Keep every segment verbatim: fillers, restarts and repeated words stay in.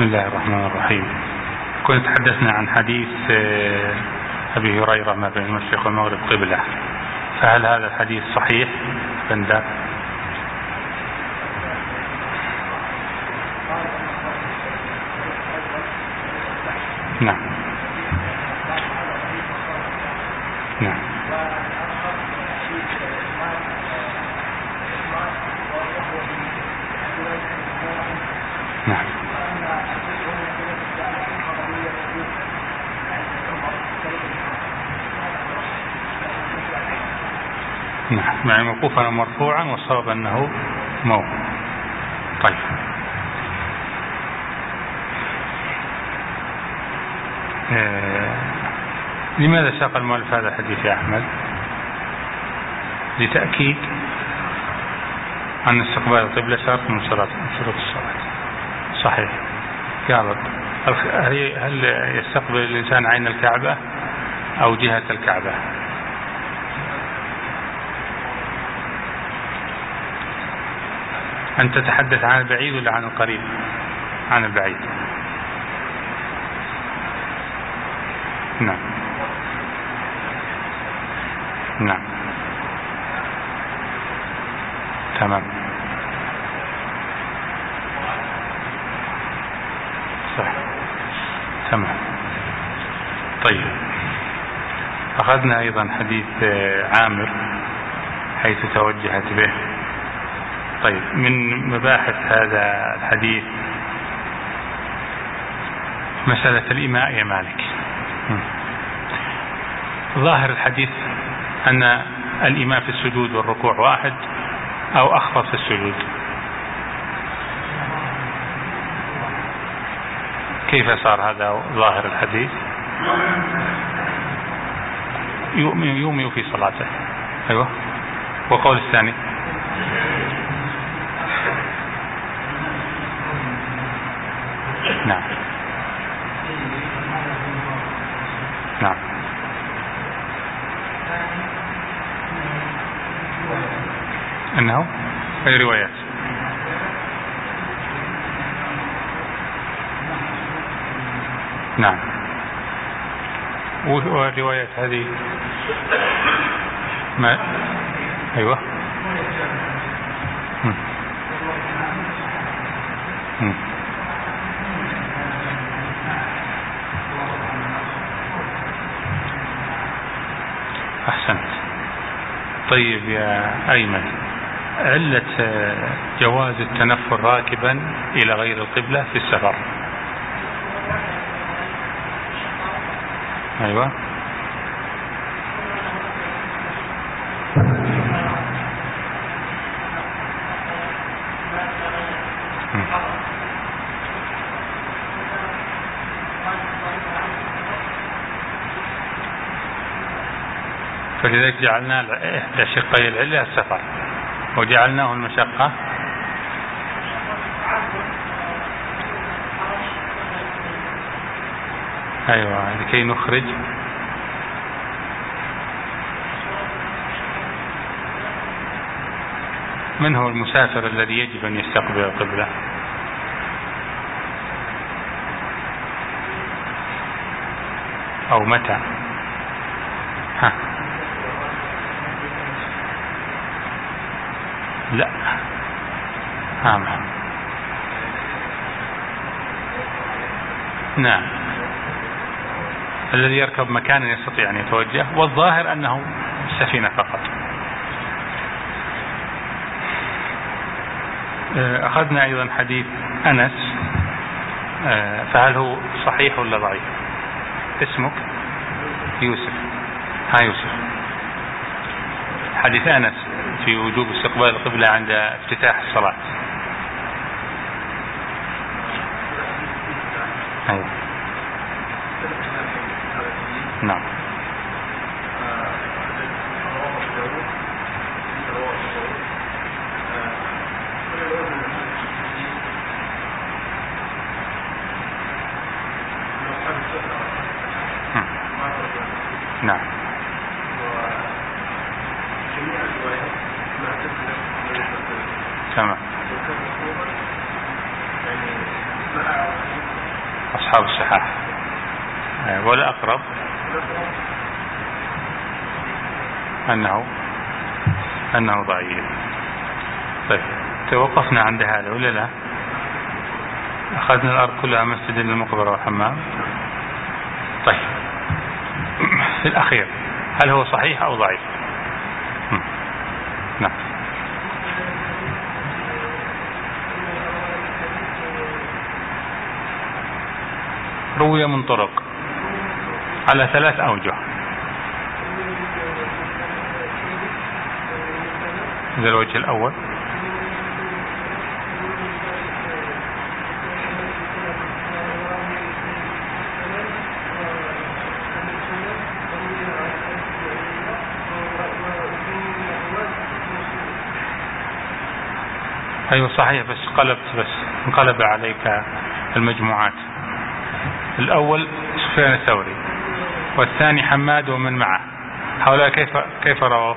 بسم الله الرحمن الرحيم. كنت تحدثنا عن حديث أبي هريرة ما بين المشرق والمغرب قبلة، فهل هذا الحديث صحيح بندر؟ نعم نعم نعم نعم يعني موقوفا مرفوعا والصواب أنه موقوف. طيب آه. لماذا ساق المؤلف هذا الحديث يا أحمد؟ لتأكيد أن استقبال القبلة شرط من شروط الصلاة. صحيح. قال هل يستقبل الإنسان عين الكعبة أو جهة الكعبة؟ أنت تتحدث عن البعيد ولا عن القريب؟ عن البعيد. نعم نعم تمام صح تمام. طيب أخذنا أيضا حديث عامر حيث توجهت به. طيب من مباحث هذا الحديث مسألة الإيماء يا مالك. ظاهر الحديث أن الإيماء في السجود والركوع واحد أو أخفض في السجود. كيف صار هذا ظاهر الحديث؟ يومئ في صلاته. أيوة. وقول الثاني نعم نعم أنه أي روايات نعم. والروايات هذه ما أيوة م. م. أحسنت. طيب يا أيمن، علة جواز التنفل راكبا إلى غير القبلة في السفر؟ أيوة فلذلك جعلنا إحدى شقي العلة السفر وجعلناه المشقة أيوة لكي نخرج من هو المسافر الذي يجب أن يستقبل القبلة؟ أو متى؟ ها لا نعم نعم الذي يركب مكانا يستطيع أن يتوجه، والظاهر أنه سفينة فقط. أخذنا أيضا حديث أنس، فهل هو صحيح ولا ضعيف؟ اسمك يوسف. ها يوسف، حديث أنس في وجوب استقبال القبلة عند افتتاح الصلاة. أيوة. نعم نعم تمام أصحاب الصحاح، ولا أقرب أنه أنه ضعيف. طيب توقفنا عند هذا ولا لا؟ أخذنا الأرض كلها مسجد للمقبرة وحمام. طيب في الأخير هل هو صحيح أو ضعيف؟ نعم. روي من طرق على ثلاث أوجه. هذا الوجه الأول. أيوة صحيح، بس قلبت بس انقلب عليك المجموعات. الأول سفيان الثوري، والثاني حماد ومن معه. هؤلاء كيف كيف رووا؟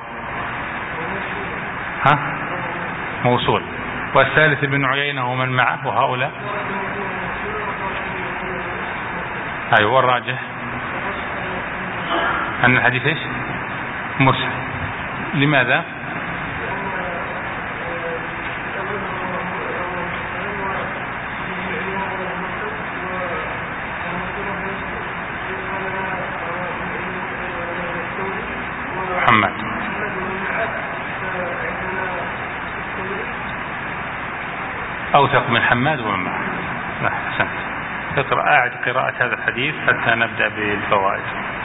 ها موصول. والثالث ابن عيينة ومن معه، وهؤلاء أيوة. والراجح أن الحديث إيش؟ مرسل. لماذا؟ محمد أوثق من حماد ومن معه. لا أحسنت. اقرأ أعد قراءة هذا الحديث حتى نبدأ بالفوائد.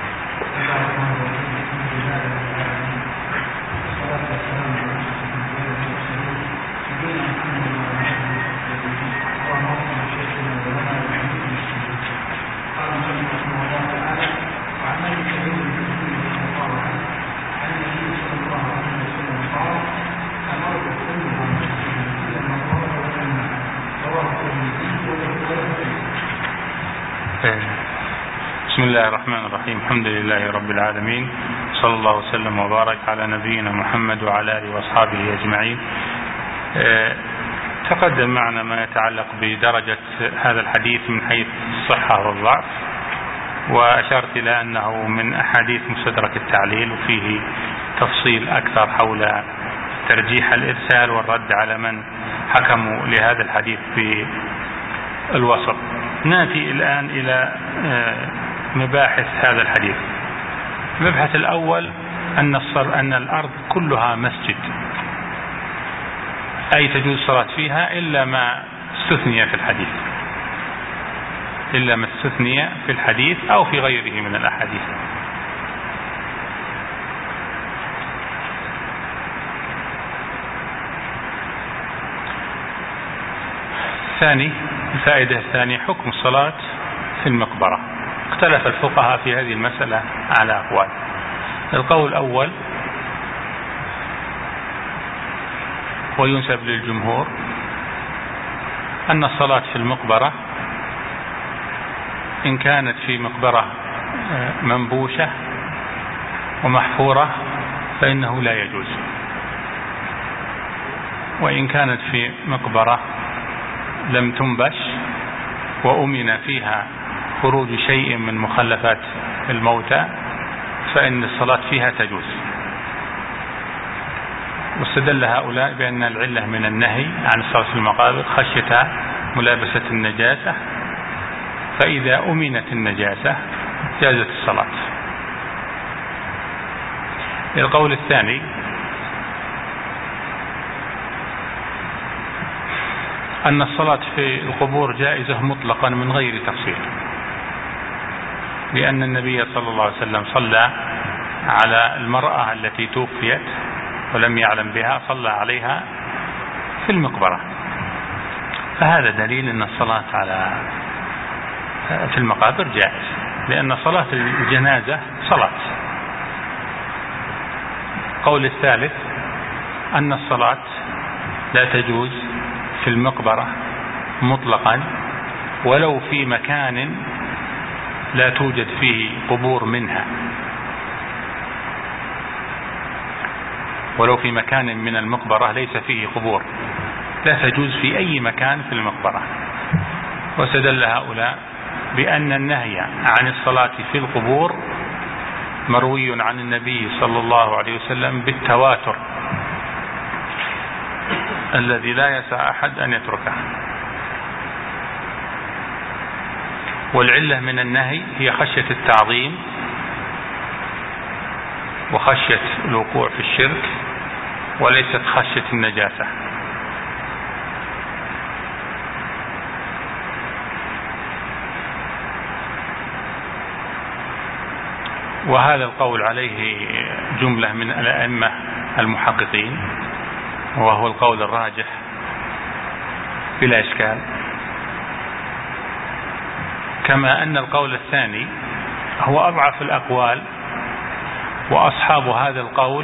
بسم الله الرحمن الرحيم. الحمد لله رب العالمين، صلى الله وسلم وبارك على نبينا محمد وعلى آله وأصحابه أجمعين. تقدم معنا ما يتعلق بدرجة هذا الحديث من حيث الصحة والضعف، وأشرت إلى أنه من أحاديث مستدرك التعليل، وفيه تفصيل أكثر حول ترجيح الإرسال والرد على من حكموا لهذا الحديث بالوسط. نأتي الآن إلى مباحث هذا الحديث. المبحث الأول أن الصر أن الأرض كلها مسجد، أي تجوز الصلاة فيها إلا ما استثني في الحديث، إلا ما استثني في الحديث أو في غيره من الأحاديث. ثاني الفائدة الثانية حكم الصلاة في المقبرة. اختلف الفقهاء في هذه المسألة على أقوال. القول الأول وينسب للجمهور أن الصلاة في المقبرة إن كانت في مقبرة منبوشة ومحفورة فإنه لا يجوز، وإن كانت في مقبرة لم تنبش وأمن فيها خروج شيء من مخلفات الموتى فإن الصلاة فيها تجوز. واستدل هؤلاء بأن العلة من النهي عن الصلاة في المقابر خشية ملابسة النجاسة، فإذا أمنت النجاسة جازت الصلاة. القول الثاني أن الصلاة في القبور جائزة مطلقا من غير تفصيل، لأن النبي صلى الله عليه وسلم صلى على المرأة التي توفيت ولم يعلم بها، صلى عليها في المقبرة، فهذا دليل أن الصلاة على في المقابر جائز، لأن صلاة الجنازة صلاة. القول الثالث أن الصلاة لا تجوز في المقبرة مطلقا ولو في مكان لا توجد فيه قبور منها، ولو في مكان من المقبرة ليس فيه قبور لا تجوز في أي مكان في المقبرة. واستدل هؤلاء بأن النهي عن الصلاة في القبور مروي عن النبي صلى الله عليه وسلم بالتواتر الذي لا يسع أحد أن يتركه. والعلة من النهي هي خشية التعظيم وخشية الوقوع في الشرك وليست خشية النجاسة. وهذا القول عليه جملة من الأئمة المحققين، وهو القول الراجح بلا إشكال، كما أن القول الثاني هو أضعف الأقوال، وأصحاب هذا القول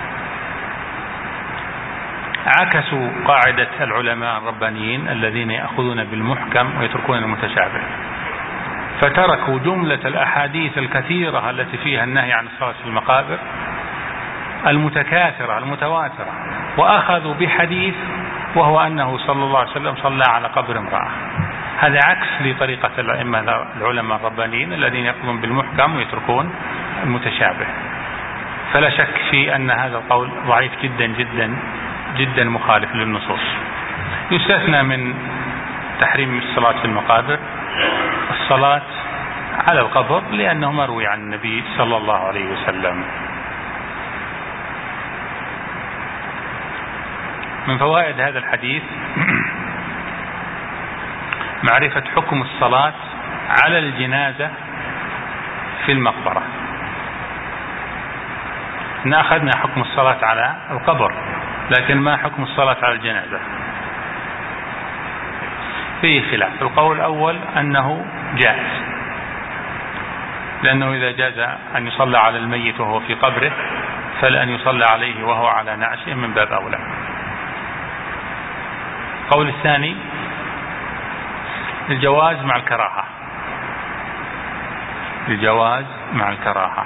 عكسوا قاعدة العلماء الربانيين الذين يأخذون بالمحكم ويتركون المتشابه، فتركوا جملة الأحاديث الكثيرة التي فيها النهي عن الصلاة في المقابر المتكاثرة المتواترة، وأخذوا بحديث وهو أنه صلى الله عليه وسلم صلى على قبر امرأة. هذا عكس لطريقة الأئمة العلماء الربانيين الذين يأخذون بالمحكم ويتركون المتشابه. فلا شك في أن هذا القول ضعيف جدا جدا جدا مخالف للنصوص. يستثنى من تحريم الصلاة في المقابر الصلاة على القبر لأنه مروي عن النبي صلى الله عليه وسلم. من فوائد هذا الحديث معرفة حكم الصلاة على الجنازة في المقبرة. أخذنا حكم الصلاة على القبر، لكن ما حكم الصلاة على الجنازة؟ فيه خلاف. القول الأول أنه جائز، لأنه إذا جاز أن يصلى على الميت وهو في قبره فلأن يصلى عليه وهو على نعشه من باب أولى. القول الثاني الجواز مع الكراهة، الجواز مع الكراهة.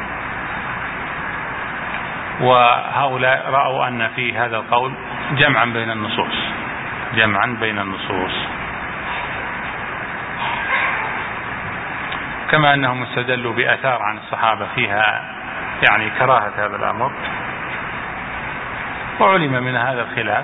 وهؤلاء رأوا أن في هذا القول جمعا بين النصوص جمعا بين النصوص كما أنهم استدلوا بآثار عن الصحابة فيها يعني كراهة هذا الأمر. وعلم من هذا الخلاف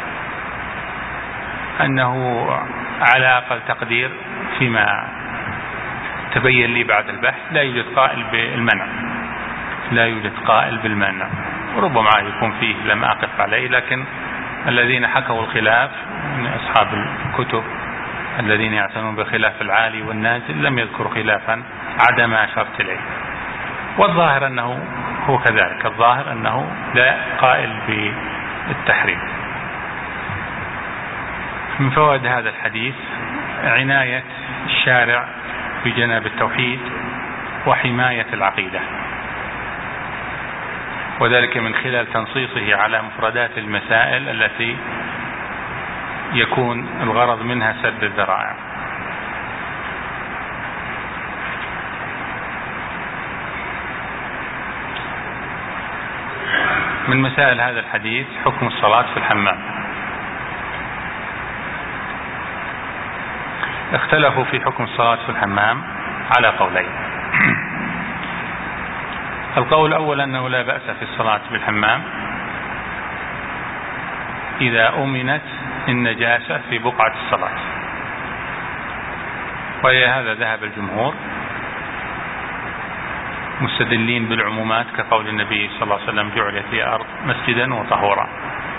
أنه على أقل تقدير فيما تبين لي بعد البحث لا يوجد قائل بالمنع لا يوجد قائل بالمنع ربما يكون فيه لم أقف عليه، لكن الذين حكوا الخلاف من أصحاب الكتب الذين يعتنون بخلاف العالي والنازل لم يذكروا خلافا عدا ما أشرت إليه. والظاهر أنه هو كذلك، الظاهر أنه لا قائل بالتحريم. من فوائد هذا الحديث عناية الشارع بجناب التوحيد وحماية العقيدة، وذلك من خلال تنصيصه على مفردات المسائل التي يكون الغرض منها سد الذرائع. من مسائل هذا الحديث حكم الصلاة في الحمام. اختلفوا في حكم الصلاة في الحمام على قولين. القول الأول أنه لا بأس في الصلاة بالحمام إذا أمنت النجاسة في بقعة الصلاة، وهي هذا ذهب الجمهور مستدلين بالعمومات كقول النبي صلى الله عليه وسلم جعلت لي أرض مسجدا وطهورا.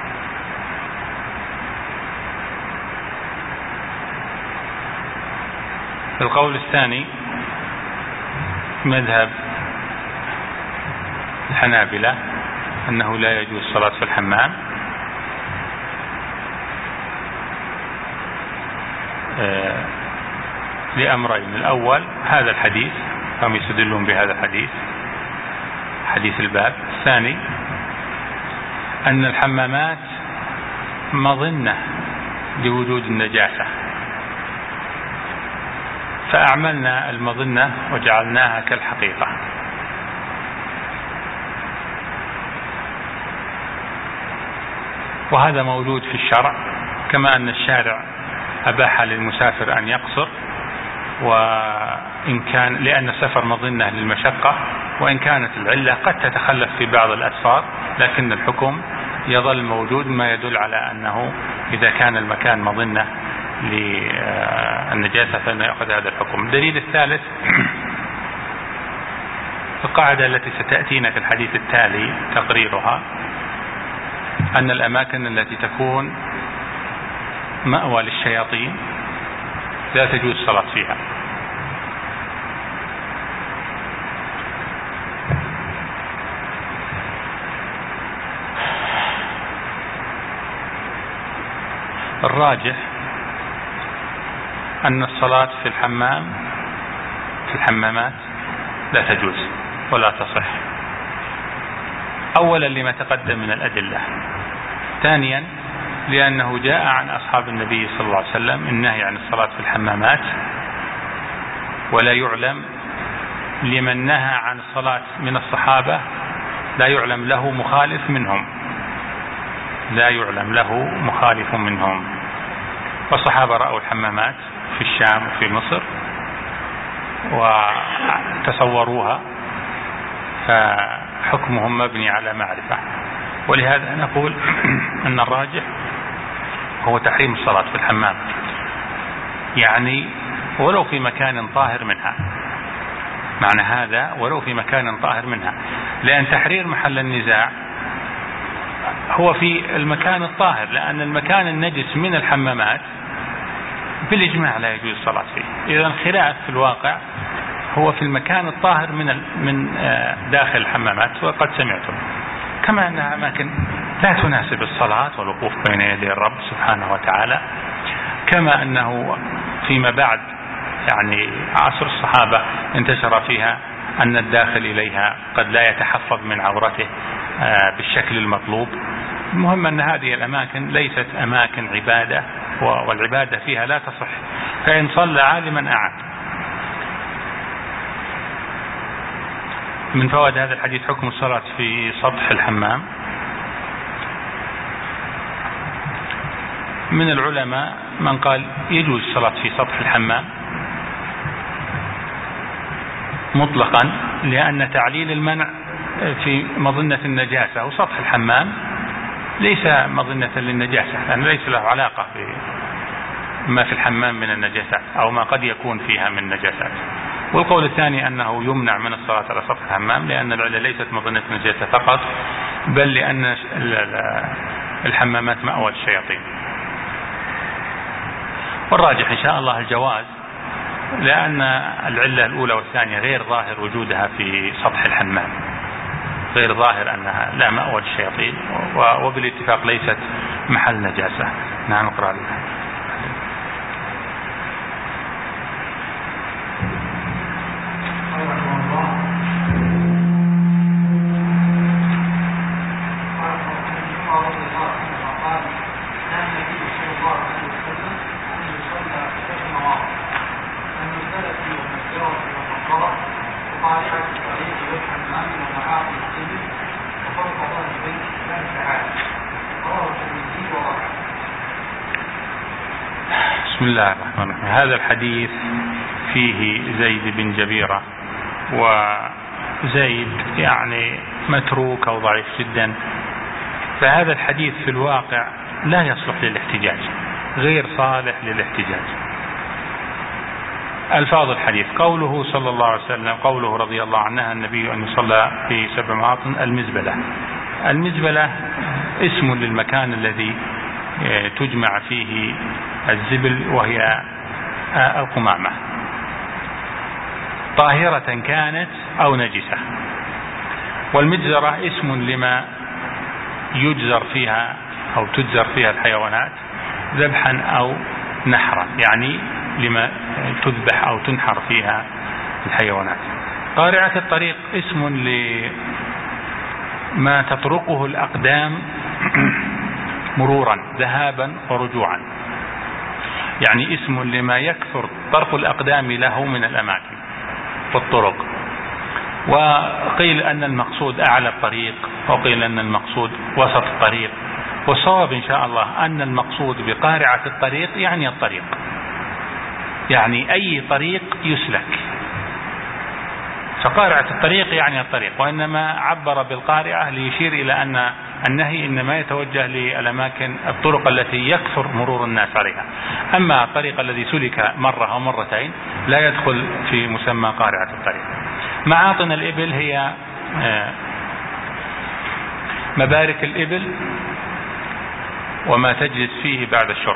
القول الثاني مذهب الحنابلة أنه لا يجوز الصلاة في الحمام آه لأمرين. الأول هذا الحديث، هم يستدلون بهذا الحديث حديث الباب. الثاني أن الحمامات مظنة لوجود النجاسة، فأعملنا المظنة وجعلناها كالحقيقة. وهذا موجود في الشرع، كما أن الشارع أباح للمسافر أن يقصر، وإن كان لأن السفر مظنة للمشقة، وإن كانت العلة قد تتخلف في بعض الأسفار، لكن الحكم يظل موجود، ما يدل على أنه إذا كان المكان مظنة للنجاسة فإنه يأخذ هذا الحكم. الدليل الثالث القاعدة التي ستأتينا في الحديث التالي تقريرها، أن الأماكن التي تكون مأوى للشياطين لا تجوز الصلاة فيها. الراجح أن الصلاة في الحمام في الحمامات لا تجوز ولا تصح، أولا لما تقدم من الأدلة، ثانيا لأنه جاء عن أصحاب النبي صلى الله عليه وسلم النهي عن الصلاة في الحمامات، ولا يعلم لمن نهى عن الصلاة من الصحابة لا يعلم له مخالف منهم لا يعلم له مخالف منهم والصحابة رأوا الحمامات في الشام وفي مصر وتصوروها، فحكمهم مبني على معرفة. ولهذا نقول أن الراجح هو تحريم الصلاة في الحمام، يعني ولو في مكان طاهر منها، معنى هذا ولو في مكان طاهر منها، لأن تحرير محل النزاع هو في المكان الطاهر، لأن المكان النجس من الحمامات بالإجماع لا يجوز الصلاة فيه. إذا الخلاف في الواقع هو في المكان الطاهر من من داخل الحمامات، وقد سمعتم كما أنها أماكن لا تناسب الصلاة والوقوف بين يدي الرب سبحانه وتعالى، كما أنه فيما بعد يعني عصر الصحابة انتشر فيها أن الداخل إليها قد لا يتحفظ من عورته بالشكل المطلوب. المهم أن هذه الأماكن ليست أماكن عبادة، والعبادة فيها لا تصح، فإن صلى عالما أعاد. من فوائد هذا الحديث حكم الصلاة في سطح الحمام. من العلماء من قال يجوز الصلاة في سطح الحمام مطلقا، لأن تعليل المنع في مظنة النجاسة وسطح الحمام ليس مظنة للنجاسة، لأن ليس له علاقة بما في الحمام من النجاسات أو ما قد يكون فيها من نجاسات. والقول الثاني أنه يمنع من الصلاة على سطح الحمام، لأن العلة ليست مظنة النجاسة فقط، بل لأن الحمامات مأوى الشياطين. والراجح إن شاء الله الجواز، لأن العلة الأولى والثانية غير ظاهر وجودها في سطح الحمام، غير ظاهر أنها لا مأوى الشياطين، وبالاتفاق ليست محل نجاسة. نعم اقرأ لها. بسم الله الرحمن الرحيم. هذا الحديث فيه زيد بن جبيرة، وزيد يعني متروك أو ضعيف جدا، فهذا الحديث في الواقع لا يصلح للاحتجاج، غير صالح للاحتجاج. ألفاظ الحديث قوله صلى الله عليه وسلم، قوله رضي الله عنها النبي أن يصلى في سبع مواطن المزبلة. المزبلة اسم للمكان الذي تجمع فيه الزبل، وهي القمامة طاهرة كانت أو نجسة. والمجزرة اسم لما يجزر فيها أو تجزر فيها الحيوانات ذبحا أو نحرا، يعني لما تذبح أو تنحر فيها الحيوانات. قارعة الطريق اسم لما تطرقه الأقدام مرورا ذهابا ورجوعا، يعني اسم لما يكثر طرق الأقدام له من الأماكن والطرق. وقيل أن المقصود أعلى الطريق، وقيل أن المقصود وسط الطريق، والصواب إن شاء الله أن المقصود بقارعة الطريق يعني الطريق، يعني أي طريق يسلك، فقارعة الطريق يعني الطريق، وإنما عبر بالقارعة ليشير إلى أن النهي إنما يتوجه للأماكن الطرق التي يكثر مرور الناس عليها. أما الطريق الذي سلك مرة أو مرتين لا يدخل في مسمى قارعة الطريق. معاطن الإبل هي مبارك الإبل وما تجلس فيه بعد الشرب،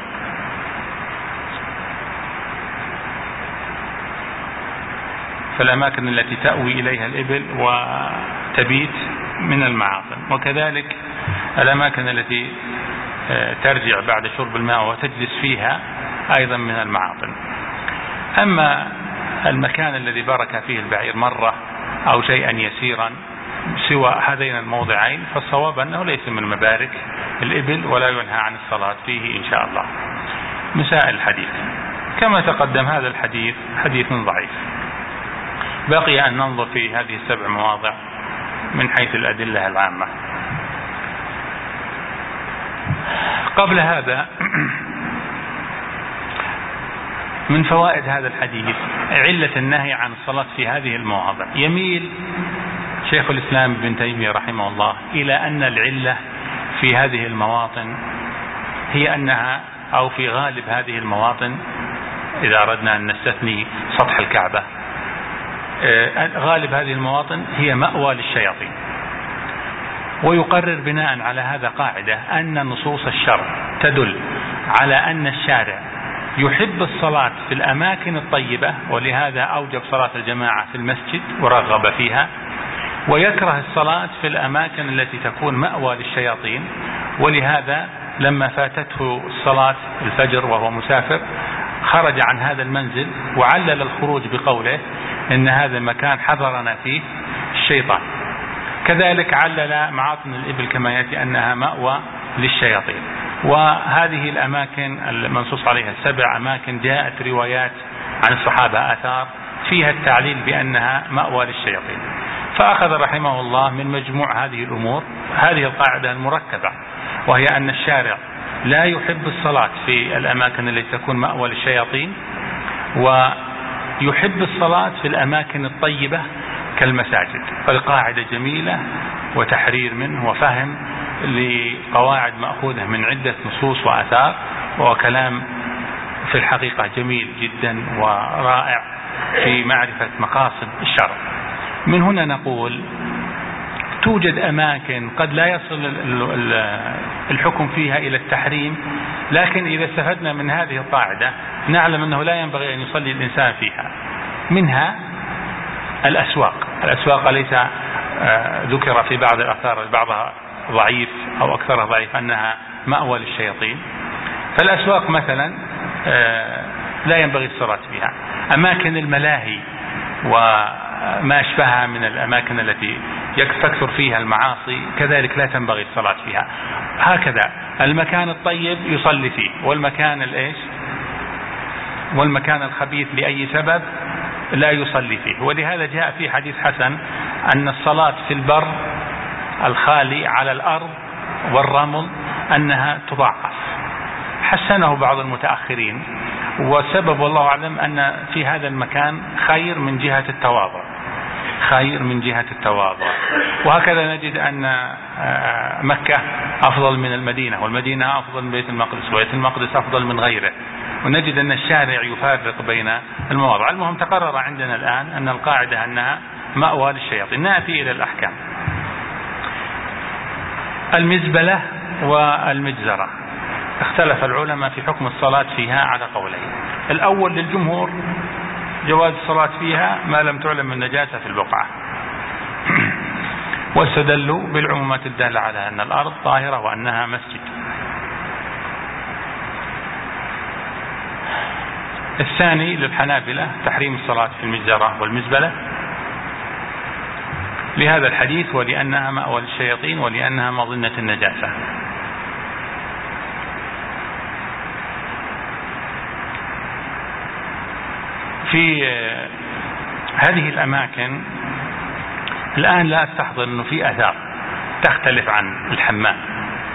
فالأماكن التي تأوي إليها الإبل وتبيت من المعاطن، وكذلك الأماكن التي ترجع بعد شرب الماء وتجلس فيها أيضا من المعاطن. أما المكان الذي برك فيه البعير مرة أو شيئا يسيرا سوى هذين الموضعين فالصواب أنه ليس من مبارك الإبل ولا ينهى عن الصلاة فيه إن شاء الله. مسائل الحديث كما تقدم، هذا الحديث حديث ضعيف. بقي أن ننظر في هذه السبع مواضع من حيث الأدلة العامة. قبل هذا من فوائد هذا الحديث علة النهي عن الصلاة في هذه المواضع. يميل شيخ الإسلام ابن تيمية رحمه الله إلى أن العلة في هذه المواطن هي أنها، أو في غالب هذه المواطن إذا أردنا أن نستثني سطح الكعبة، غالب هذه المواطن هي مأوى للشياطين. ويقرر بناء على هذا قاعدة أن نصوص الشرع تدل على أن الشارع يحب الصلاة في الأماكن الطيبة، ولهذا أوجب صلاة الجماعة في المسجد ورغب فيها، ويكره الصلاة في الأماكن التي تكون مأوى للشياطين، ولهذا لما فاتته الصلاة الفجر وهو مسافر خرج عن هذا المنزل وعلل الخروج بقوله إن هذا المكان حضرنا فيه الشيطان. كذلك علل معاطن الإبل كما يأتي أنها مأوى للشياطين. وهذه الأماكن المنصوص عليها السبع أماكن جاءت روايات عن الصحابة آثار فيها التعليل بأنها مأوى للشياطين. فأخذ رحمه الله من مجموع هذه الأمور هذه القاعدة المركبة، وهي أن الشارع لا يحب الصلاة في الأماكن التي تكون مأوى للشياطين، ويحب الصلاة في الأماكن الطيبة كالمساجد. فالقاعدة جميلة وتحرير منه وفهم لقواعد مأخوذة من عدة نصوص وآثار، وكلام في الحقيقة جميل جدا ورائع في معرفة مقاصد الشرع. من هنا نقول توجد أماكن قد لا يصل الحكم فيها إلى التحريم، لكن إذا استفدنا من هذه القاعدة نعلم أنه لا ينبغي أن يصلي الإنسان فيها. منها الأسواق. الأسواق ليس ذكر في بعض الآثار بعضها ضعيف أو أكثرها ضعيف أنها مأوى للشياطين، فالأسواق مثلا لا ينبغي الصلاة فيها. أماكن الملاهي وما أشبهها من الأماكن التي تكثر فيها المعاصي كذلك لا تنبغي الصلاة فيها. هكذا المكان الطيب يصلي فيه، والمكان الإيش والمكان الخبيث لأي سبب لا يصلي فيه. ولهذا جاء في حديث حسن أن الصلاة في البر الخالي على الأرض والرمل أنها تضاعف. حسنه بعض المتأخرين، وسبب والله أعلم أن في هذا المكان خير من جهة التواضع خير من جهة التواضع. وهكذا نجد أن مكة أفضل من المدينة، والمدينة أفضل من بيت المقدس، وبيت المقدس أفضل من غيره، ونجد أن الشارع يفرق بين المواضع. المهم تقرر عندنا الآن أن القاعدة أنها مأوى للشياطين. نأتي إلى الأحكام. المزبلة والمجزرة اختلف العلماء في حكم الصلاة فيها على قولين. الأول للجمهور جواز الصلاة فيها ما لم تعلم النجاسة في البقعة، واستدلوا بالعمومات الدالة على أن الأرض طاهرة وأنها مسجد. الثاني للحنابلة تحريم الصلاة في المجزرة والمزبلة لهذا الحديث، ولأنها مأوى للشياطين ولأنها مظنة النجاسة. في هذه الأماكن الآن لا أستحضر أنه في آثار تختلف عن الحمام.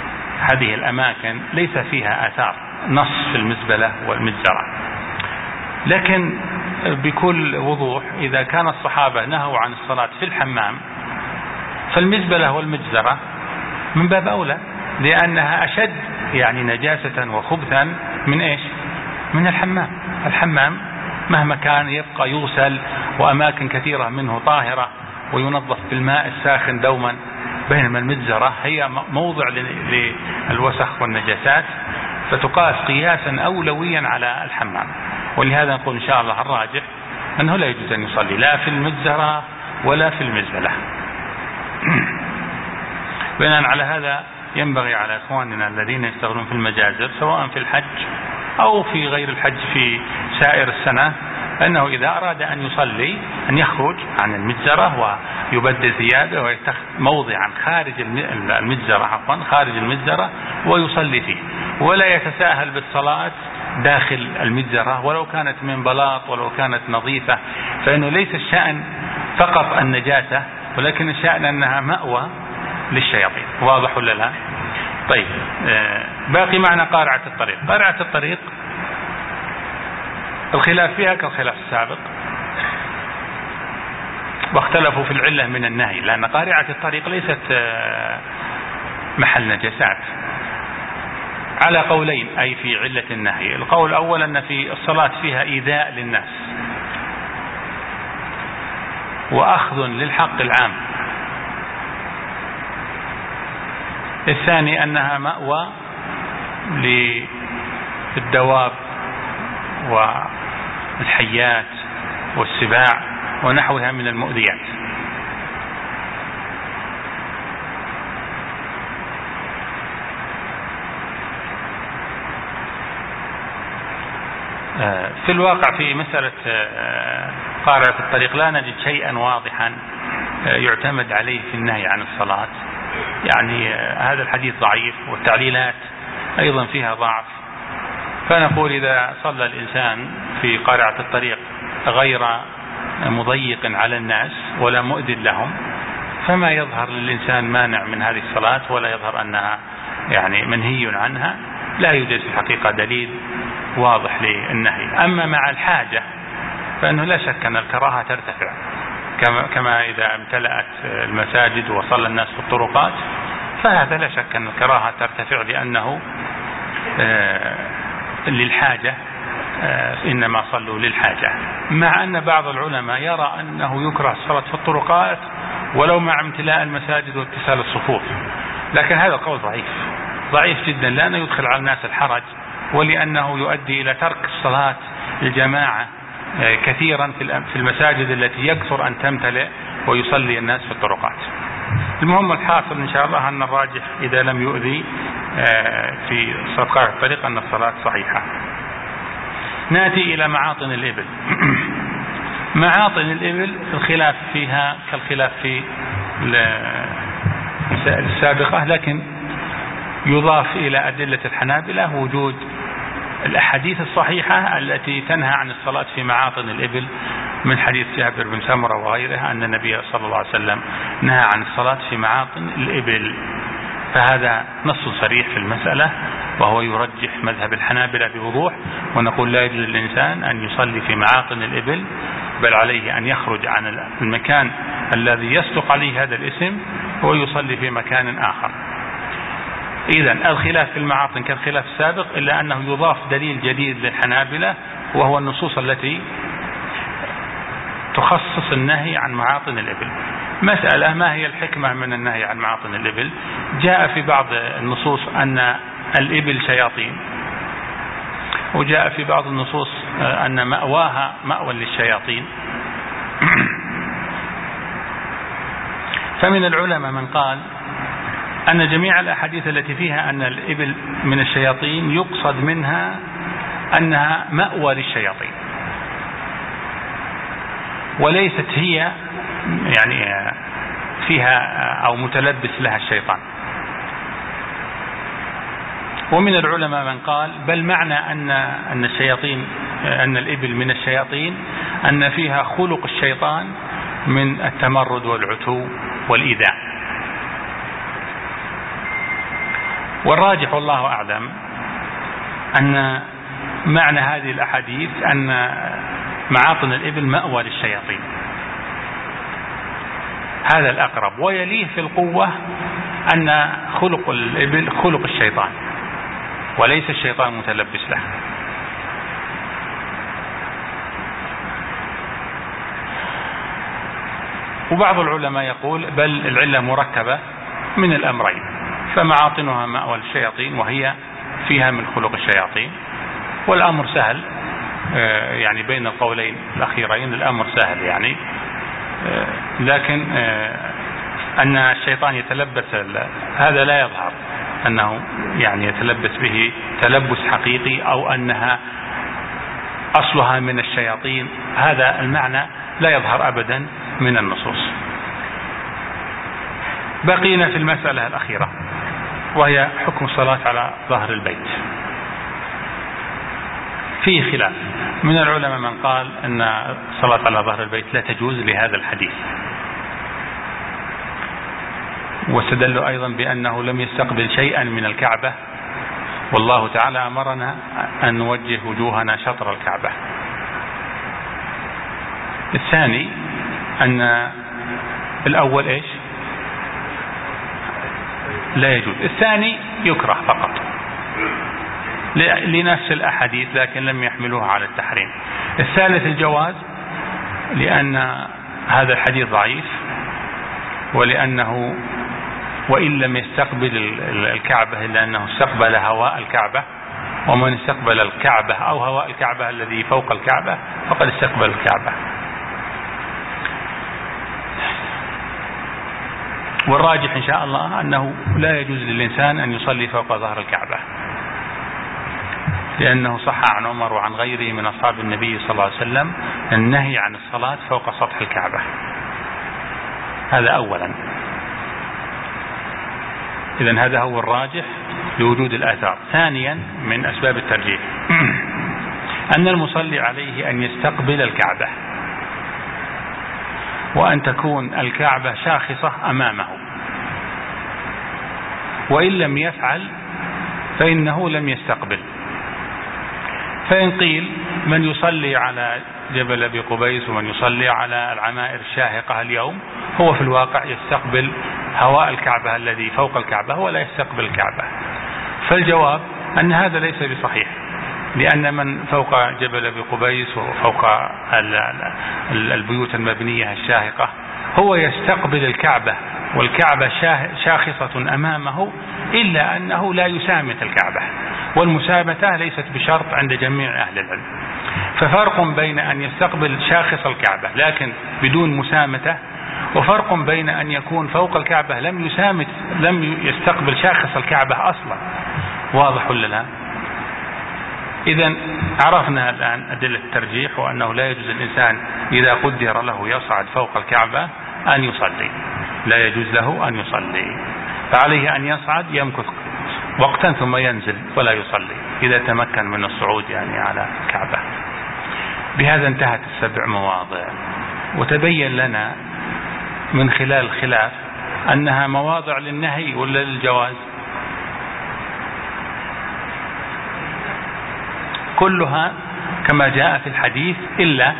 هذه الأماكن ليس فيها آثار نص في المزبلة والمجزرة. لكن بكل وضوح إذا كان الصحابة نهوا عن الصلاة في الحمام فالمزبلة والمجزرة من باب أولى، لأنها أشد يعني نجاسة وخبثا من إيش؟ من الحمام. الحمام مهما كان يبقى يغسل وأماكن كثيرة منه طاهرة وينظف بالماء الساخن دوما، بينما المجزرة هي موضع للوسخ والنجاسات، فتقاس قياسا أولويا على الحمام. ولهذا نقول إن شاء الله الراجح أنه لا يجوز أن يصلي لا في المجزرة ولا في المزبلة. بناء على هذا ينبغي على إخواننا الذين يشتغلون في المجازر سواء في الحج أو في غير الحج في سائر السنة أنه إذا أراد أن يصلي أن يخرج عن المجزرة ويبدل ثيابه ويتخذ موضعا خارج المجزرة عفوا خارج المجزرة ويصلي فيه، ولا يتساهل بالصلاة داخل المجزرة ولو كانت من بلاط ولو كانت نظيفة، فإنه ليس الشأن فقط النجاسة ولكن الشأن أنها مأوى للشياطين. واضح ولا لا؟ طيب، باقي معنا قارعة الطريق. قارعة الطريق الخلاف فيها كالخلاف السابق، واختلفوا في العلة من النهي، لأن قارعة الطريق ليست محل نجاسات على قولين أي في علة النهي. القول الأول أن في الصلاة فيها إيذاء للناس وأخذ للحق العام. الثاني أنها مأوى للدواب والحيات والسباع ونحوها من المؤذيات. في الواقع في مسألة قارعة الطريق لا نجد شيئا واضحا يعتمد عليه في النهي عن الصلاة، يعني هذا الحديث ضعيف والتعليلات أيضا فيها ضعف، فنقول إذا صلى الإنسان في قارعة الطريق غير مضيق على الناس ولا مؤذن لهم فما يظهر للإنسان مانع من هذه الصلاة ولا يظهر أنها يعني منهي عنها، لا يوجد في الحقيقة دليل واضح للنهي. أما مع الحاجة فإنه لا شك أن الكراهة ترتفع، كما إذا امتلأت المساجد وصلى الناس في الطرقات فهذا لا شك أن الكراهة ترتفع لأنه للحاجة، إنما صلوا للحاجة، مع أن بعض العلماء يرى أنه يكره الصلاة في الطرقات ولو مع امتلاء المساجد واتصال الصفوف، لكن هذا القول ضعيف ضعيف جدا، لأنه يدخل على الناس الحرج ولأنه يؤدي إلى ترك الصلاة الجماعة كثيرا في المساجد التي يكثر أن تمتلئ ويصلي الناس في الطرقات. المهم الحاصل إن شاء الله أن الراجح إذا لم يؤذي في قارعة الطريق أن الصلاة صحيحة. نأتي إلى معاطن الإبل. معاطن الإبل الخلاف فيها كالخلاف في السابقة، لكن يضاف إلى أدلة الحنابلة وجود الأحاديث الصحيحة التي تنهى عن الصلاة في معاطن الإبل، من حديث جابر بن سمرة وغيره أن النبي صلى الله عليه وسلم نهى عن الصلاة في معاطن الإبل، فهذا نص صريح في المسألة وهو يرجح مذهب الحنابلة بوضوح، ونقول لا يجوز للإنسان أن يصلي في معاطن الإبل، بل عليه أن يخرج عن المكان الذي يصدق عليه هذا الاسم ويصلي في مكان آخر. إذن الخلاف في المعاطن كالخلاف السابق، إلا أنه يضاف دليل جديد للحنابلة وهو النصوص التي تخصص النهي عن معاطن الإبل. مسألة ما هي الحكمة من النهي عن معاطن الإبل؟ جاء في بعض النصوص أن الإبل شياطين، وجاء في بعض النصوص أن مأواها مأوى للشياطين. فمن العلماء من قال أن جميع الأحاديث التي فيها أن الإبل من الشياطين يقصد منها أنها مأوى للشياطين، وليست هي يعني فيها أو متلبس لها الشيطان. ومن العلماء من قال بل معنى أن أن الشياطين أن الإبل من الشياطين أن فيها خلق الشيطان من التمرد والعتو والإيذاء. والراجح والله أعلم أن معنى هذه الأحاديث أن معاطن الإبل مأوى للشياطين، هذا الأقرب. ويليه في القوة أن خلق الإبل خلق الشيطان وليس الشيطان متلبس له. وبعض العلماء يقول بل العلة مركبة من الأمرين، فمعاطنها مأوى للشياطين وهي فيها من خلق الشياطين، والأمر سهل يعني بين القولين الأخيرين الأمر سهل يعني، لكن أن الشيطان يتلبس هذا لا يظهر أنه يعني يتلبس به تلبس حقيقي أو أنها أصلها من الشياطين، هذا المعنى لا يظهر أبدا من النصوص. بقينا في المسألة الأخيرة وهي حكم الصلاة على ظهر البيت. فيه خلاف من العلماء من قال أن الصلاة على ظهر البيت لا تجوز لهذا الحديث، واستدلوا أيضا بأنه لم يستقبل شيئا من الكعبة، والله تعالى أمرنا أن نوجه وجوهنا شطر الكعبة. الثاني أن الأول إيش لا يجوز، الثاني يكره فقط لنفس الأحاديث لكن لم يحملوها على التحريم. الثالث الجواز لأن هذا الحديث ضعيف، ولأنه وإن لم يستقبل الكعبة إلا أنه استقبل هواء الكعبة، ومن استقبل الكعبة أو هواء الكعبة الذي فوق الكعبة فقد استقبل الكعبة. والراجح إن شاء الله أنه لا يجوز للإنسان أن يصلي فوق ظهر الكعبة، لأنه صح عن عمر وعن غيره من أصحاب النبي صلى الله عليه وسلم النهي عن الصلاة فوق سطح الكعبة. هذا أولا. إذن هذا هو الراجح لوجود الآثار. ثانيا من أسباب الترجيح أن المصلي عليه أن يستقبل الكعبة، وأن تكون الكعبة شاخصة أمامه، وإن لم يفعل فإنه لم يستقبل. فإن قيل من يصلي على جبل أبي قبيس ومن يصلي على العمائر الشاهقة اليوم هو في الواقع يستقبل هواء الكعبة الذي فوق الكعبة ولا يستقبل الكعبة، فالجواب أن هذا ليس بصحيح، لأن من فوق جبل أبي قبيس وفوق البيوت المبنية الشاهقة هو يستقبل الكعبة، والكعبة شاخصة أمامه، إلا أنه لا يسامت الكعبة، والمسامتة ليست بشرط عند جميع أهل العلم. ففرق بين أن يستقبل شاخص الكعبة لكن بدون مسامتة، وفرق بين أن يكون فوق الكعبة لم يسامت لم يستقبل شاخص الكعبة أصلا. واضح ولا لا؟ إذن عرفنا الآن أدلة الترجيح، وأنه لا يجوز الإنسان إذا قدر له يصعد فوق الكعبة أن يصلي، لا يجوز له أن يصلي، فعليه أن يصعد يمكث وقتا ثم ينزل ولا يصلي إذا تمكن من الصعود يعني على الكعبة. بهذا انتهت السبع مواضع، وتبين لنا من خلال الخلاف أنها مواضع للنهي ولا للجواز. كلها كما جاء في الحديث إلا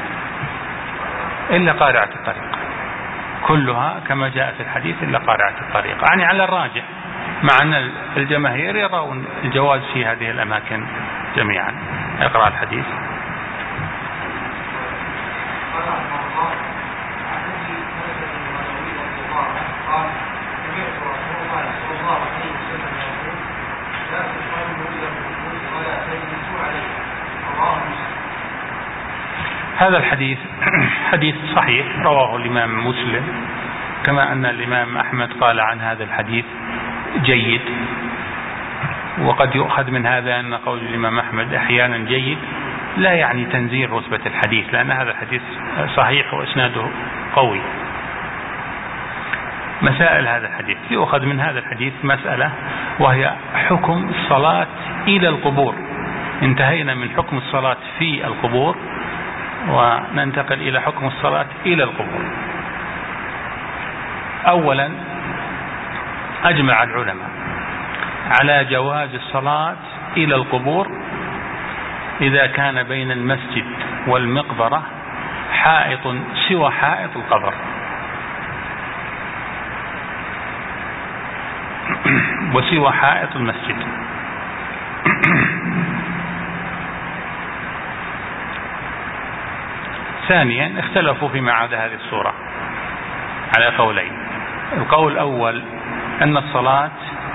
إلا قارعة الطريق، كلها كما جاء في الحديث إلا قارعة الطريق، يعني على الراجح، مع أن الجماهير يرون الجواز في هذه الأماكن جميعا. اقرأ الحديث. هذا الحديث حديث صحيح رواه الإمام مسلم، كما أن الإمام أحمد قال عن هذا الحديث جيد، وقد يؤخذ من هذا أن قول الإمام أحمد أحيانا جيد لا يعني تنزيل رتبة الحديث، لأن هذا الحديث صحيح وإسناده قوي. مسائل هذا الحديث يؤخذ من هذا الحديث مسألة، وهي حكم الصلاة إلى القبور. انتهينا من حكم الصلاة في القبور وننتقل إلى حكم الصلاة إلى القبور. أولا أجمع العلماء على جواز الصلاة إلى القبور إذا كان بين المسجد والمقبرة حائط سوى حائط القبر. وسوى حائط المسجد. ثانيا اختلفوا فيما عدا هذه الصورة على قولين. القول الأول أن الصلاة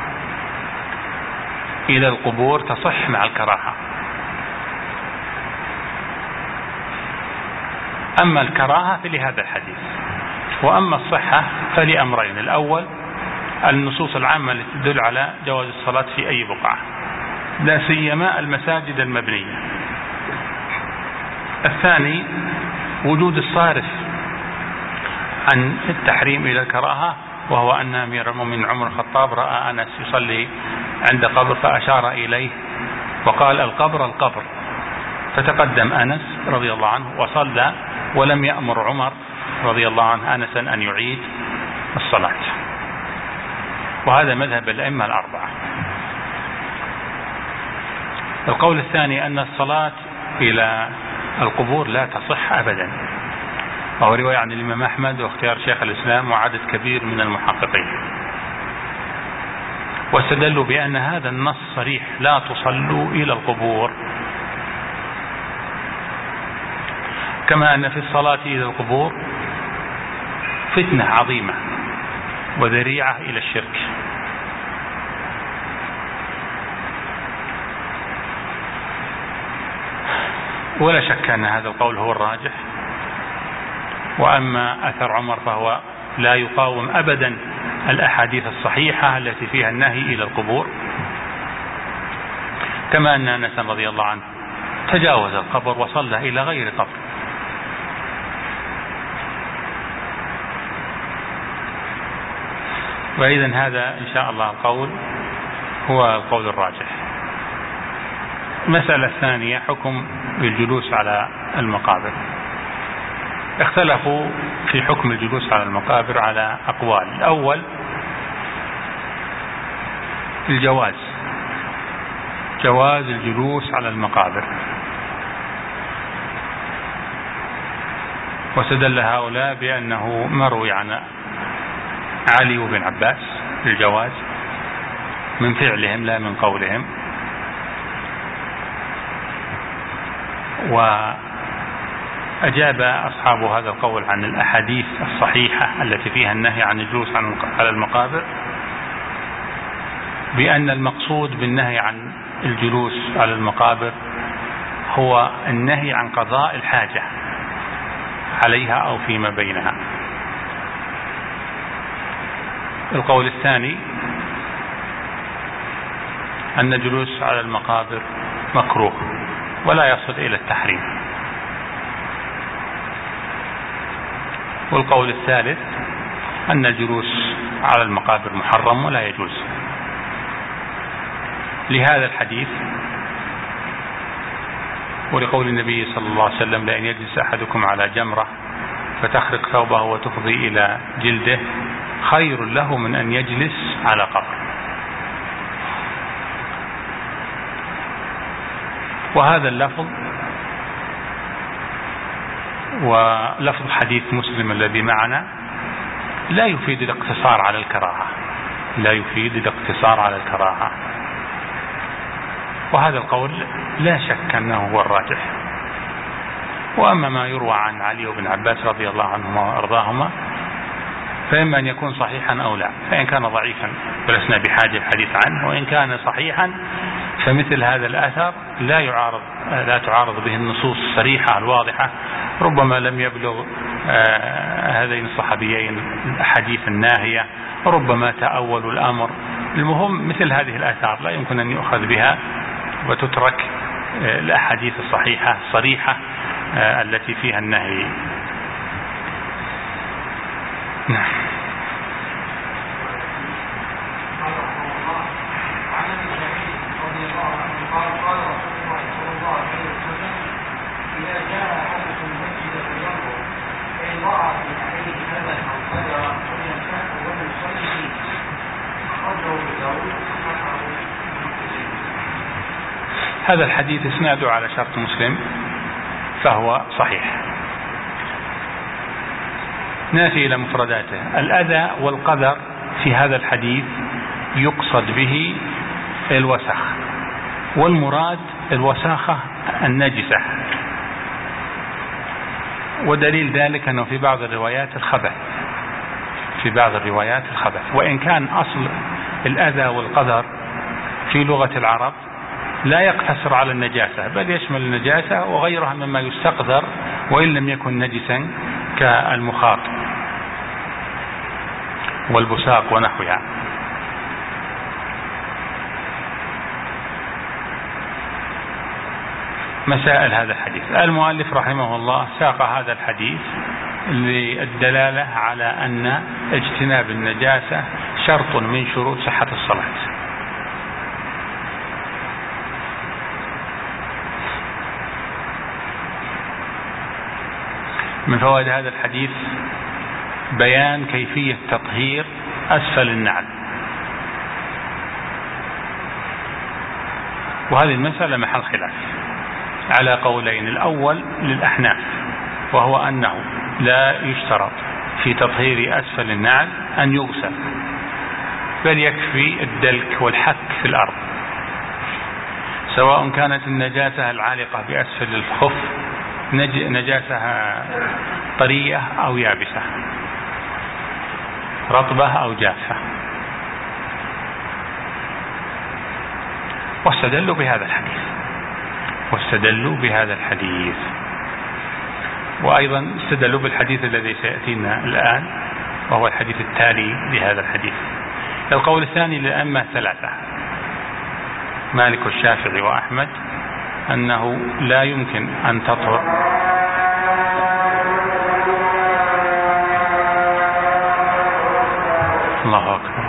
إلى القبور تصح مع الكراهة. أما الكراهة فلهذا الحديث، وأما الصحة فلأمرين. الأول النصوص العامة التي تدل على جواز الصلاة في أي بقعة، لا سيما المساجد المبنية. الثاني وجود الصارف عن التحريم إلى الكراهة، وهو أن أمير المؤمنين عمر الخطاب رأى أنس يصلي عند قبر فأشار إليه وقال القبر القبر، فتقدم أنس رضي الله عنه وصلى، ولم يأمر عمر رضي الله عنه أنسا أن يعيد الصلاة. وهذا مذهب الأئمة الأربعة. القول الثاني أن الصلاة إلى القبور لا تصح أبدا، وهو رواية عن الإمام أحمد واختيار شيخ الإسلام وعدد كبير من المحققين، واستدلوا بأن هذا النص صريح لا تصلوا إلى القبور، كما أن في الصلاة إلى القبور فتنة عظيمة وذريعة إلى الشرك. ولا شك أن هذا القول هو الراجح. وأما أثر عمر فهو لا يقاوم أبدا الأحاديث الصحيحة التي فيها النهي إلى القبور، كما أن أنس رضي الله عنه تجاوز القبر وصلى إلى غير قبر. وإذا هذا إن شاء الله القول هو القول الراجح. المسألة الثانية حكم الجلوس على المقابر. اختلفوا في حكم الجلوس على المقابر على أقوال. الأول الجواز، جواز الجلوس على المقابر، واستدل هؤلاء بأنه مروي عن علي وابن عباس الجواز من فعلهم لا من قولهم. وأجاب أصحاب هذا القول عن الأحاديث الصحيحة التي فيها النهي عن الجلوس على المقابر بأن المقصود بالنهي عن الجلوس على المقابر هو النهي عن قضاء الحاجة عليها أو فيما بينها. القول الثاني أن الجلوس على المقابر مكروه ولا يصل إلى التحريم. والقول الثالث أن الجلوس على المقابر محرم ولا يجوز، لهذا الحديث ولقول النبي صلى الله عليه وسلم لأن يجلس أحدكم على جمرة فتخرق ثوبه وتفضي إلى جلده خير له من أن يجلس على قبر. وهذا اللفظ ولفظ حديث مسلم الذي معنا لا يفيد الاقتصار على الكراهة، لا يفيد الاقتصار على الكراهة. وهذا القول لا شك أنه هو الراجح. وأما ما يروى عن علي وابن عباس رضي الله عنهما وأرضاهما فإما أن يكون صحيحا أو لا، فإن كان ضعيفا فلسنا بحاجة الحديث عنه، وإن كان صحيحا فمثل هذا الأثر لا يعارض لا تعارض به النصوص الصريحة الواضحة، ربما لم يبلغ هذين الصحابيين الأحاديث الناهية، ربما تأولوا الأمر. المهم مثل هذه الآثار لا يمكن أن يؤخذ بها وتترك الأحاديث الصحيحة الصريحة التي فيها النهي. نعم. هذا الحديث اسناده على شرط مسلم فهو صحيح. نأتي إلى مفرداته. الأذى والقذر في هذا الحديث يقصد به الوسخ، والمراد الوساخة النجسة، ودليل ذلك أنه في بعض الروايات الخبث، في بعض الروايات الخبث، وإن كان أصل الأذى والقذر في لغة العرب لا يقتصر على النجاسة، بل يشمل النجاسة وغيرها مما يستقذر وإن لم يكن نجسا كالمخاط والبساق ونحوها. مسائل هذا الحديث. المؤلف رحمه الله ساق هذا الحديث للدلالة على أن اجتناب النجاسة شرط من شروط صحة الصلاة. من فوائد هذا الحديث بيان كيفية تطهير أسفل النعل، وهذه المسألة محل خلاف على قولين. الأول للأحناف، وهو أنه لا يشترط في تطهير أسفل النعل أن يغسل، بل يكفي الدلك والحك في الأرض، سواء كانت النجاسة العالقة بأسفل الخف نجاسة طرية أو يابسة، رطبة أو جافة. واستدلوا بهذا الحديث واستدلوا بهذا الحديث وأيضا استدلوا بالحديث الذي سيأتينا الآن، وهو الحديث التالي لهذا الحديث. القول الثاني للأئمة الثلاثة مالك والشافعي وأحمد أنه لا يمكن أن تطهر الله أكبر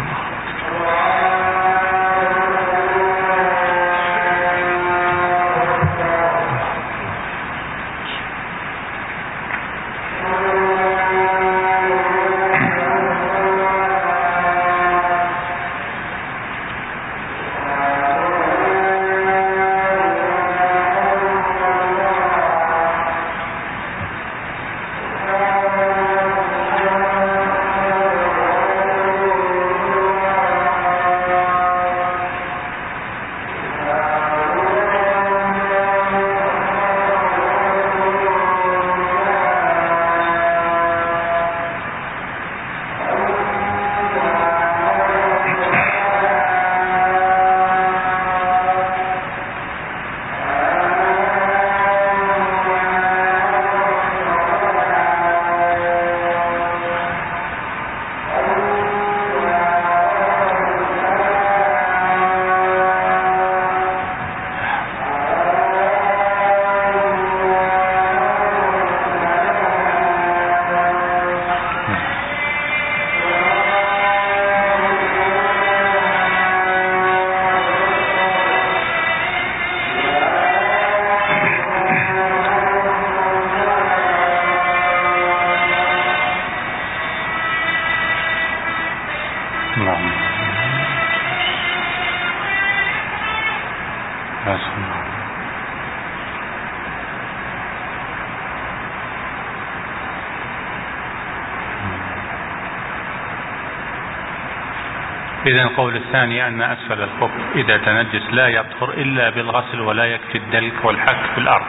إذن القول الثاني أن أسفل الخف إذا تنجس لا يطهر إلا بالغسل ولا يكفي الدلك والحك في الأرض.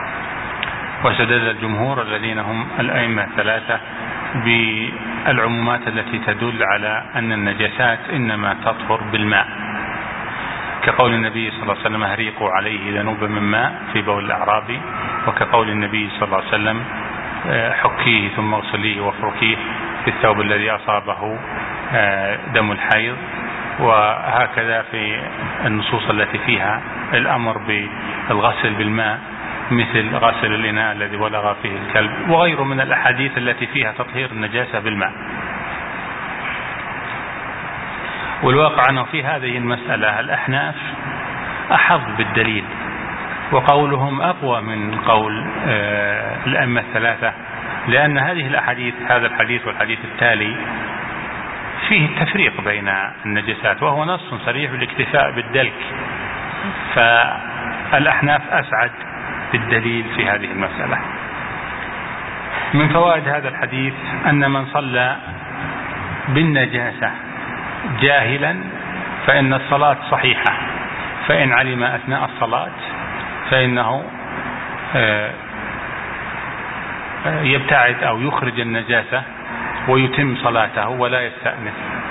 واستدل الجمهور الذين هم الأئمة الثلاثة بالعمومات التي تدل على أن النجاسات إنما تطهر بالماء، كقول النبي صلى الله عليه وسلم اهريقوا عليه ذنوبا من ماء في بول الأعرابي، وكقول النبي صلى الله عليه وسلم حكيه ثم اغسليه وافركيه في الثوب الذي أصابه دم الحيض. وهكذا في النصوص التي فيها الأمر بالغسل بالماء، مثل غسل الإناء الذي ولغ فيه الكلب، وغيره من الأحاديث التي فيها تطهير النجاسة بالماء. والواقع أنه في هذه المسألة الأحناف أحظ بالدليل، وقولهم أقوى من قول الأئمة الثلاثة، لأن هذه الأحاديث، هذا الحديث والحديث التالي، فيه التفريق بين النجسات، وهو نص صريح بالاكتفاء بالدلك. الأحناف أسعد بالدليل في هذه المسألة. من فوائد هذا الحديث أن من صلى بالنجاسة جاهلا فإن الصلاة صحيحة، فإن علم أثناء الصلاة فإنه يبتعد أو يخرج النجاسة ويتم صلاته ولا يستأنف،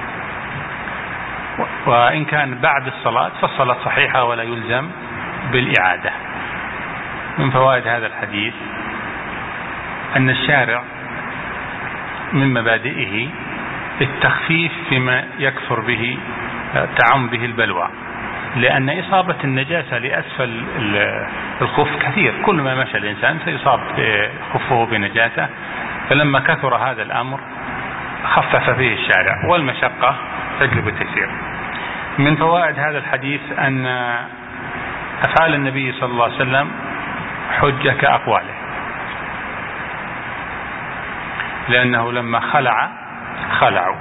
وإن كان بعد الصلاة فالصلاة صحيحة ولا يلزم بالإعادة. من فوائد هذا الحديث أن الشارع من مبادئه التخفيف فيما يكثر به تعم به البلوى، لأن إصابة النجاسة لأسفل الخف كثير، كل ما مشى الإنسان سيصاب خفه بنجاسة، فلما كثر هذا الأمر خفف فيه الشارع، والمشقة تجلب التيسير. من فوائد هذا الحديث أن أفعال النبي صلى الله عليه وسلم حجة كأقواله، لأنه لما خلع خلعوا.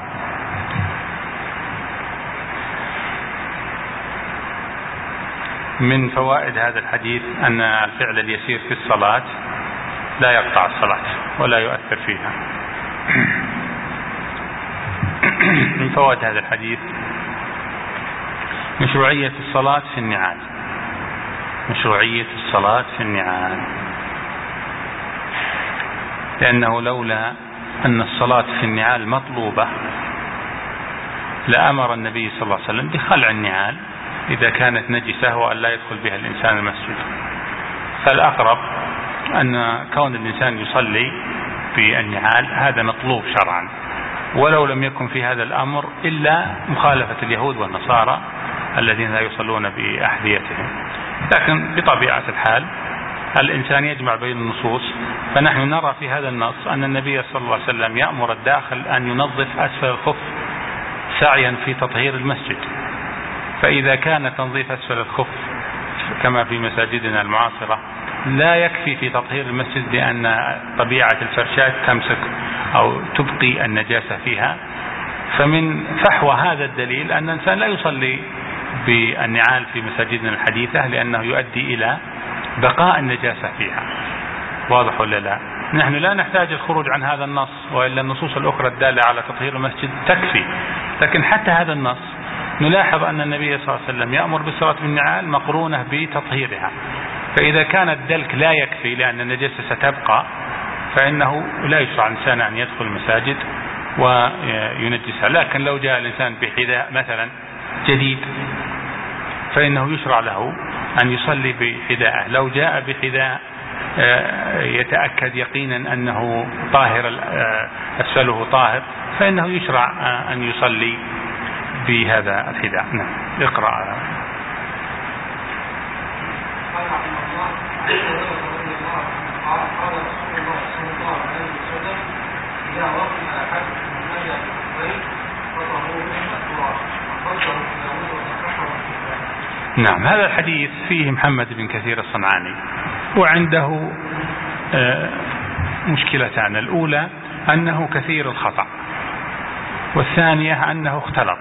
من فوائد هذا الحديث أن الفعل اليسير في الصلاة لا يقطع الصلاة ولا يؤثر فيها. من فوائد هذا الحديث مشروعية الصلاة في النعال، مشروعية الصلاة في النعال، لأنه لولا أن الصلاة في النعال مطلوبة لأمر النبي صلى الله عليه وسلم بخلع النعال إذا كانت نجسة وأن لا يدخل بها الإنسان المسجد. فالأقرب أن كون الإنسان يصلي في النعال هذا مطلوب شرعا، ولو لم يكن في هذا الأمر إلا مخالفة اليهود والنصارى الذين لا يصلون بأحذيتهم. لكن بطبيعة الحال الإنسان يجمع بين النصوص، فنحن نرى في هذا النص أن النبي صلى الله عليه وسلم يأمر الداخل أن ينظف أسفل الخف سعيا في تطهير المسجد. فإذا كان تنظيف أسفل الخف كما في مساجدنا المعاصرة لا يكفي في تطهير المسجد، لأن طبيعة الفرشات تمسك أو تبقي النجاسة فيها، فمن فحوى هذا الدليل أن الإنسان لا يصلي بالنعال في مساجدنا الحديثة، لأنه يؤدي إلى بقاء النجاسة فيها. واضح ولا لا؟ نحن لا نحتاج الخروج عن هذا النص، وإلا النصوص الأخرى الدالة على تطهير المسجد تكفي. لكن حتى هذا النص نلاحظ أن النبي صلى الله عليه وسلم يأمر بالصلاة بالنعال مقرونة بتطهيرها، فإذا كان الدلك لا يكفي لأن النجاسة ستبقى فإنه لا يشرع الإنسان أن يدخل المساجد وينجسها. لكن لو جاء الإنسان بحذاء مثلا جديد فإنه يشرع له أن يصلي بحذاءه. لو جاء بحذاء يتأكد يقينا أنه طاهر أسفله طاهر فإنه يشرع أن يصلي بهذا الحذاء. نعم. اقرأ. نعم. هذا الحديث فيه محمد بن كثير الصنعاني، وعنده مشكلتان. الأولى أنه كثير الخطأ، والثانية أنه اختلط.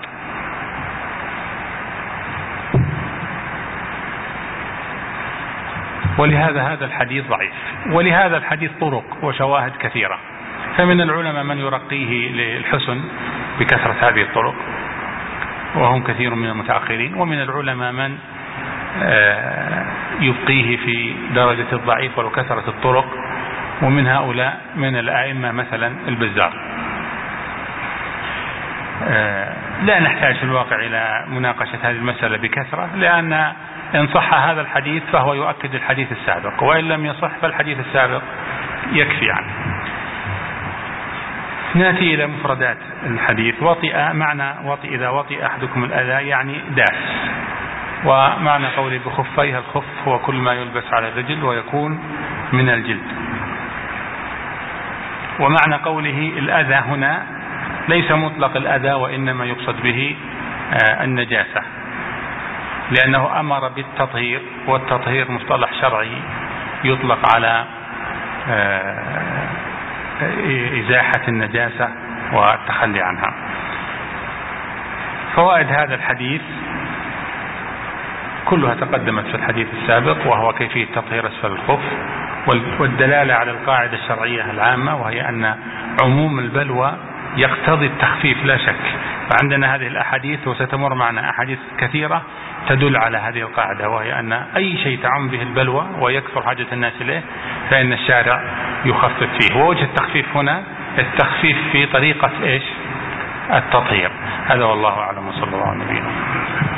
ولهذا هذا الحديث ضعيف، ولهذا الحديث طرق وشواهد كثيرة، فمن العلماء من يرقيه للحسن بكثرة هذه الطرق وهم كثير من المتأخرين، ومن العلماء من يبقيه في درجة الضعيف ولو كثرة الطرق، ومن هؤلاء من الآئمة مثلا البزار. لا نحتاج في الواقع إلى مناقشة هذه المسألة بكثرة، لأن إن صح هذا الحديث فهو يؤكد الحديث السابق، وإن لم يصح فالحديث السابق يكفي عنه. نأتي إلى مفردات الحديث. وطئ، معنى وطئ إذا وطئ أحدكم الأذى يعني داس، ومعنى قوله بخفيها، الخف هو كل ما يلبس على الرجل ويكون من الجلد. ومعنى قوله الأذى هنا ليس مطلق الأذى، وإنما يقصد به النجاسة، لأنه أمر بالتطهير، والتطهير مصطلح شرعي يطلق على إزاحة النجاسة والتخلي عنها. فوائد هذا الحديث كلها تقدمت في الحديث السابق، وهو كيفية تطهير أسفل الخف، والدلالة على القاعدة الشرعية العامة، وهي أن عموم البلوى يقتضي التخفيف لا شك. فعندنا هذه الأحاديث، وستمر معنا أحاديث كثيرة تدل على هذه القاعدة، وهي أن أي شيء تعم به البلوى ويكثر حاجة الناس إليه فإن الشارع يخفف فيه. ووجه التخفيف هنا التخفيف في طريقة إيش؟ التطهير. هذا والله أعلم، وصلى الله على نبينا.